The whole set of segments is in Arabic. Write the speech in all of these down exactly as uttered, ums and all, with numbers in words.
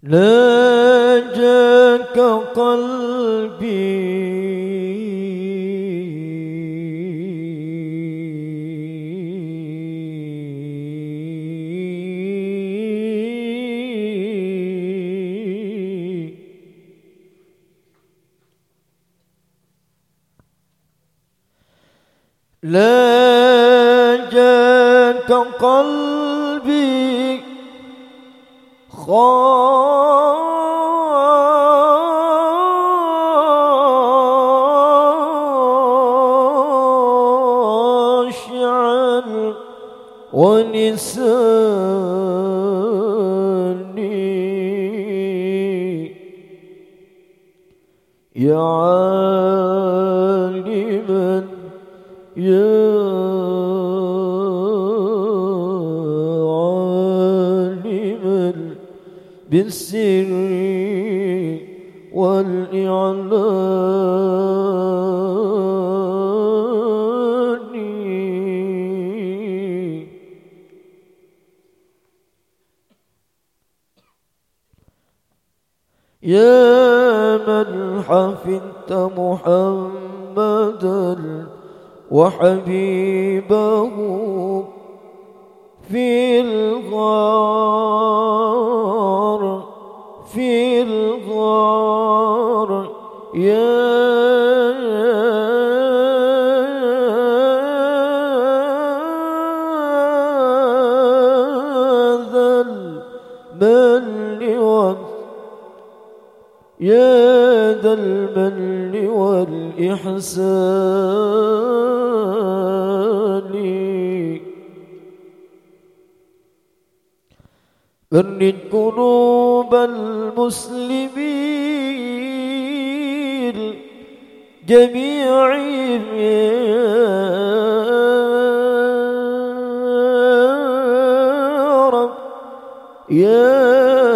ناجاك قلبي لاجاك قلبي خاشعا ولساني يعلما يا عالما بالسر والإعلان يا من حفظت محمدا وحبيبه في الغار في الغار يا ذا المن وال يا ذا المن والإحسان برد قلوب المسلمين جميعهم يا رب يا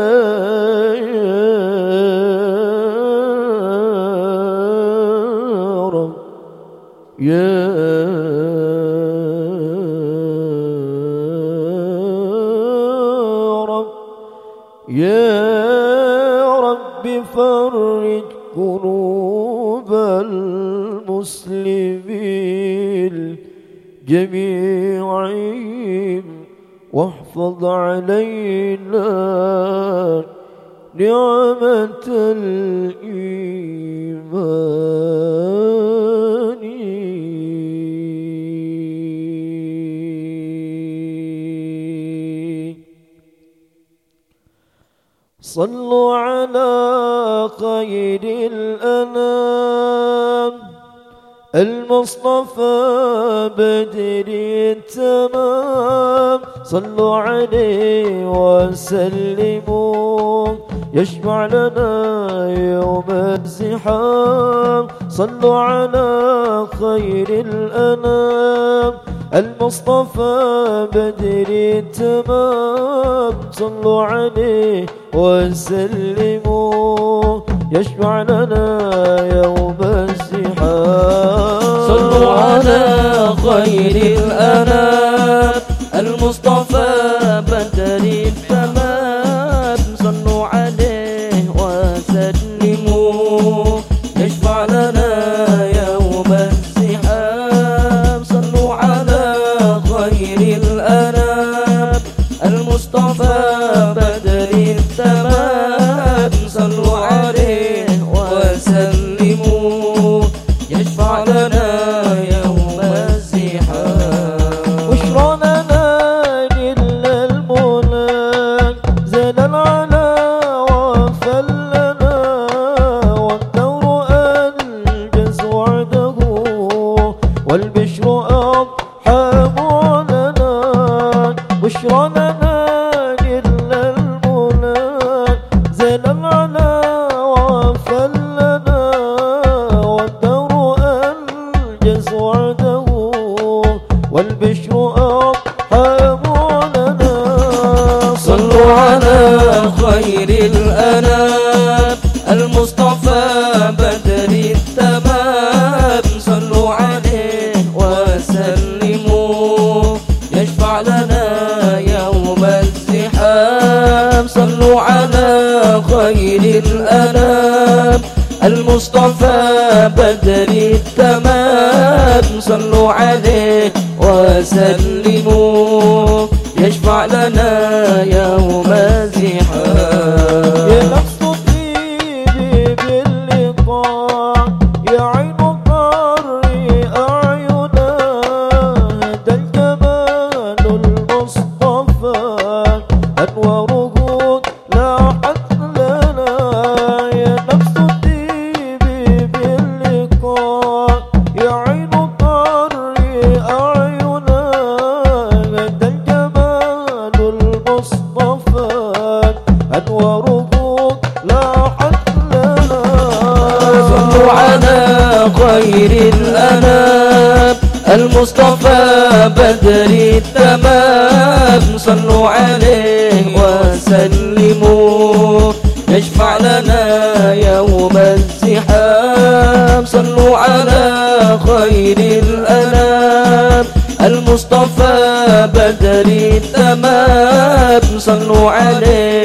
رب يا يا رب فرج كروب المسلمين جميعهم واحفظ علينا نعمة الإيمان صلوا على خير الأنام المصطفى بدر التمام صلوا عليه وسلموا يشفع لنا يوم الزحام صلوا على خير الأنام المصطفى بدر التمام صلوا عليه وسلموا يشفع لنا يوم الزحام صلوا على خير الأنام المصطفى بدر التمام صلوا عليه وسلموا يشفع لنا يوم الزحام صلوا على خير الأنام المصطفى بدر التمام صلوا عليه وسلموا يشفع لنا يوم الزحام بشرى لنا جل المنى زاد العلا وفلنا والدور أنجز وعده والبشر أضحى معلنا بشرى لنا جل المنى زاد العلا وفلنا والدور أنجز وعده والبشر أضحى معلنا صلوا على خير الأنام المصطفى بدر التمام صلوا عليه وسلموا يشفع لنا يوم الزحام صلوا على خير الأنام المصطفى بدر التمام صلوا عليه وسلموا يشفع لنا يوم الزحام. يا نفس طيبي باللقاء يا عين قري أعينا هدى الجمال المصطفى أنواره لاحت لنا. يا نفس طيبي باللقاء يا عين قري أعينا هدى الجمال المصطفى أنواره لاحت لنا. صلوا على خير الأنام المصطفى بدر التمام صلوا عليه وسلموا يشفع لنا يوم الزحام. صلوا على خير الأنام المصطفى بدر التمام صلوا عليه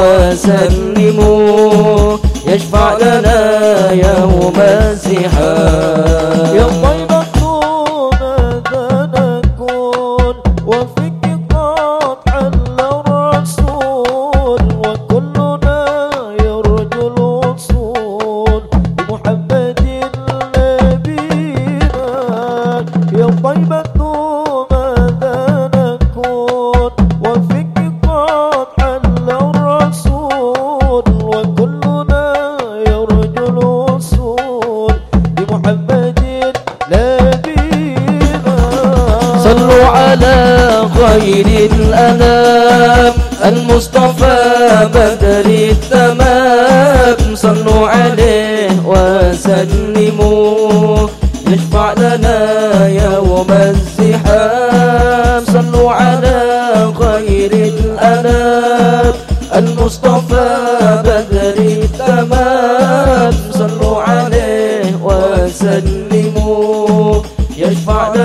وسلموا يشفع لنا يوم الزحام. يا طيبة ماذا نكون وفيك قطعا للرسول وكلنا يرجو الوصول بمحمد نبينا. يا طيبة ماذا نكون وفيك قطعا للرسول وكلنا يرجو الوصول بمحمد نبينا. صلوا على خير الأنام المصطفى بدر التمام صلوا عليه وسلموا يشفع لنا يوم الزحام. صلوا على خير الأنام المصطفى بدر التمام صلوا عليه وسلموا يشفع لنا